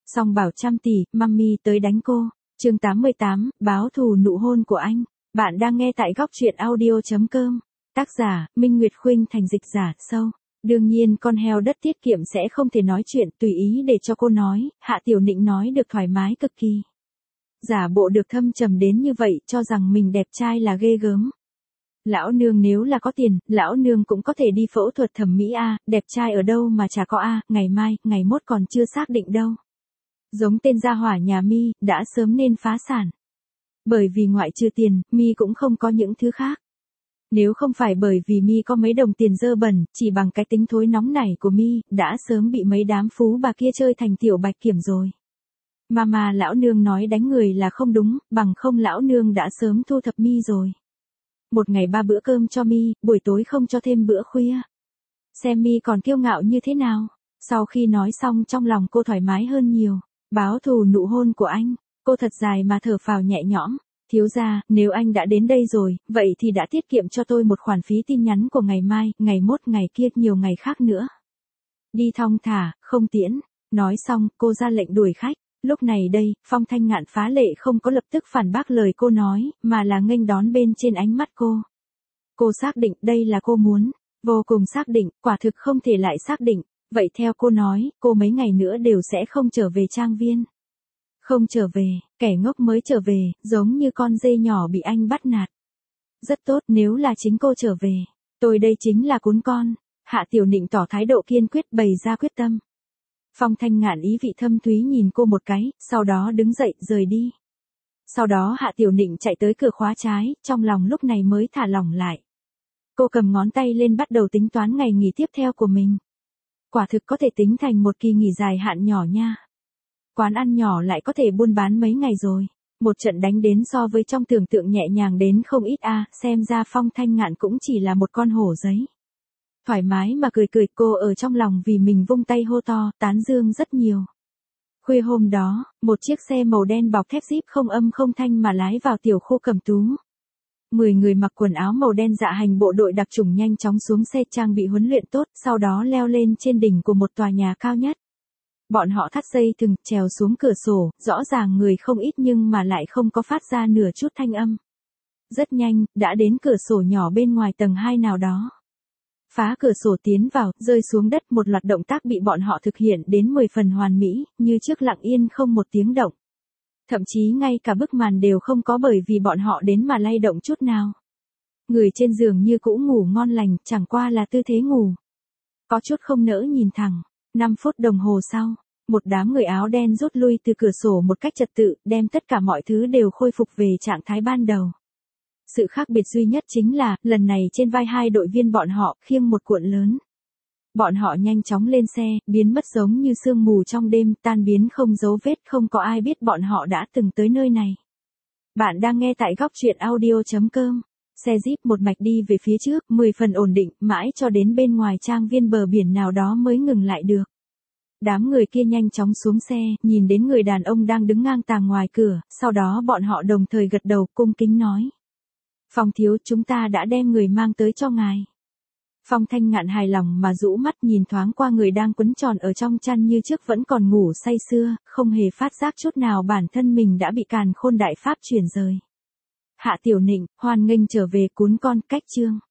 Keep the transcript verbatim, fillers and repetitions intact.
Song bảo trăm tỷ, mummy tới đánh cô. Chương tám mươi tám, báo thù nụ hôn của anh. Bạn đang nghe tại góc truyện audio.com. Tác giả, Minh Nguyệt Khuynh thành dịch giả, sâu. Đương nhiên con heo đất tiết kiệm sẽ không thể nói chuyện, tùy ý để cho cô nói, Hạ Tiểu Nịnh nói được thoải mái cực kỳ. Giả bộ được thâm trầm đến như vậy, cho rằng mình đẹp trai là ghê gớm. Lão nương nếu là có tiền, lão nương cũng có thể đi phẫu thuật thẩm mỹ a, đẹp trai ở đâu mà chả có a, ngày mai, ngày mốt còn chưa xác định đâu. Giống tên gia hỏa nhà Mi, đã sớm nên phá sản. Bởi vì ngoại trừ tiền, Mi cũng không có những thứ khác. Nếu không phải bởi vì Mi có mấy đồng tiền dơ bẩn, chỉ bằng cái tính thối nóng nảy của Mi, đã sớm bị mấy đám phú bà kia chơi thành tiểu bạch kiểm rồi. Mama lão nương nói đánh người là không đúng, bằng không lão nương đã sớm thu thập Mi rồi. Một ngày ba bữa cơm cho Mi, buổi tối không cho thêm bữa khuya. Xem Mi còn kiêu ngạo như thế nào. Sau khi nói xong trong lòng cô thoải mái hơn nhiều. Báo thù nụ hôn của anh. Cô thật dài mà thở phào nhẹ nhõm. Thiếu gia, nếu anh đã đến đây rồi, vậy thì đã tiết kiệm cho tôi một khoản phí tin nhắn của ngày mai, ngày mốt, ngày kia, nhiều ngày khác nữa. Đi thong thả, không tiễn. Nói xong, cô ra lệnh đuổi khách. Lúc này đây, Phong Thanh Ngạn phá lệ không có lập tức phản bác lời cô nói, mà là nghênh đón bên trên ánh mắt cô. Cô xác định đây là cô muốn. Vô cùng xác định, quả thực không thể lại xác định. Vậy theo cô nói, cô mấy ngày nữa đều sẽ không trở về trang viên. Không trở về, kẻ ngốc mới trở về, giống như con dê nhỏ bị anh bắt nạt. Rất tốt, nếu là chính cô trở về. Tôi đây chính là cún con. Hạ Tiểu Nịnh tỏ thái độ kiên quyết, bày ra quyết tâm. Phong Thanh Ngạn ý vị thâm thúy nhìn cô một cái, sau đó đứng dậy, rời đi. Sau đó Hạ Tiểu Nịnh chạy tới cửa khóa trái, trong lòng lúc này mới thả lỏng lại. Cô cầm ngón tay lên bắt đầu tính toán ngày nghỉ tiếp theo của mình. Quả thực có thể tính thành một kỳ nghỉ dài hạn nhỏ nha. Quán ăn nhỏ lại có thể buôn bán mấy ngày rồi. Một trận đánh đến so với trong tưởng tượng nhẹ nhàng đến không ít a, xem ra Phong Thanh Ngạn cũng chỉ là một con hổ giấy. Thoải mái mà cười cười, cô ở trong lòng vì mình vung tay hô to, tán dương rất nhiều. Khuya hôm đó, một chiếc xe màu đen bọc thép Jeep không âm không thanh mà lái vào tiểu khu Cẩm Tú. Mười người mặc quần áo màu đen dạ hành bộ đội đặc chủng nhanh chóng xuống xe trang bị huấn luyện tốt, sau đó leo lên trên đỉnh của một tòa nhà cao nhất. Bọn họ thắt dây thừng, trèo xuống cửa sổ, rõ ràng người không ít nhưng mà lại không có phát ra nửa chút thanh âm. Rất nhanh, đã đến cửa sổ nhỏ bên ngoài tầng hai nào đó. Phá cửa sổ tiến vào, rơi xuống đất, một loạt động tác bị bọn họ thực hiện đến mười phần hoàn mỹ, như trước lặng yên không một tiếng động. Thậm chí ngay cả bức màn đều không có bởi vì bọn họ đến mà lay động chút nào. Người trên giường như cũ ngủ ngon lành, chẳng qua là tư thế ngủ. Có chút không nỡ nhìn thẳng. năm phút đồng hồ sau, một đám người áo đen rút lui từ cửa sổ một cách trật tự, đem tất cả mọi thứ đều khôi phục về trạng thái ban đầu. Sự khác biệt duy nhất chính là, lần này trên vai hai đội viên bọn họ khiêng một cuộn lớn. Bọn họ nhanh chóng lên xe, biến mất giống như sương mù trong đêm, tan biến không dấu vết, không có ai biết bọn họ đã từng tới nơi này. Bạn đang nghe tại góc truyện audio.com. Xe Jeep một mạch đi về phía trước, mười phần ổn định, mãi cho đến bên ngoài trang viên bờ biển nào đó mới ngừng lại được. Đám người kia nhanh chóng xuống xe, nhìn đến người đàn ông đang đứng ngang tàng ngoài cửa, sau đó bọn họ đồng thời gật đầu, cung kính nói. Phong thiếu, chúng ta đã đem người mang tới cho ngài. Phong Thanh Ngạn hài lòng mà rũ mắt nhìn thoáng qua người đang quấn tròn ở trong chăn như trước vẫn còn ngủ say sưa, không hề phát giác chút nào bản thân mình đã bị càn khôn đại pháp chuyển rời. Hạ Tiểu Nịnh, hoan nghênh trở về cún con, cách chương.